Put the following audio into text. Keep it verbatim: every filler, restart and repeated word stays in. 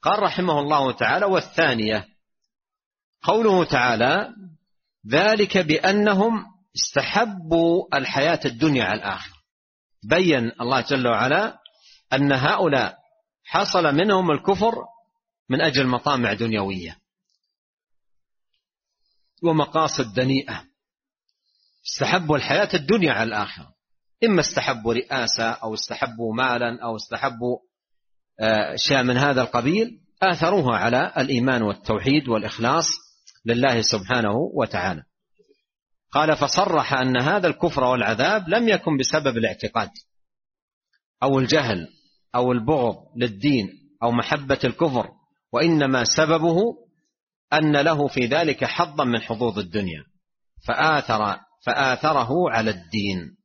قال رحمه الله تعالى: والثانية قوله تعالى: ذلك بأنهم استحبوا الحياة الدنيا على الآخرة. بين الله جل وعلا أن هؤلاء حصل منهم الكفر من أجل مطامع دنيوية ومقاصد دنيئة، استحبوا الحياة الدنيا على الآخرة، إما استحبوا رئاسة أو استحبوا مالا أو استحبوا شيء من هذا القبيل، آثروها على الإيمان والتوحيد والإخلاص لله سبحانه وتعالى. قال: فصرح أن هذا الكفر والعذاب لم يكن بسبب الاعتقاد أو الجهل أو البغض للدين أو محبة الكفر، وإنما سببه أن له في ذلك حظا من حظوظ الدنيا فآثر فآثره على الدين.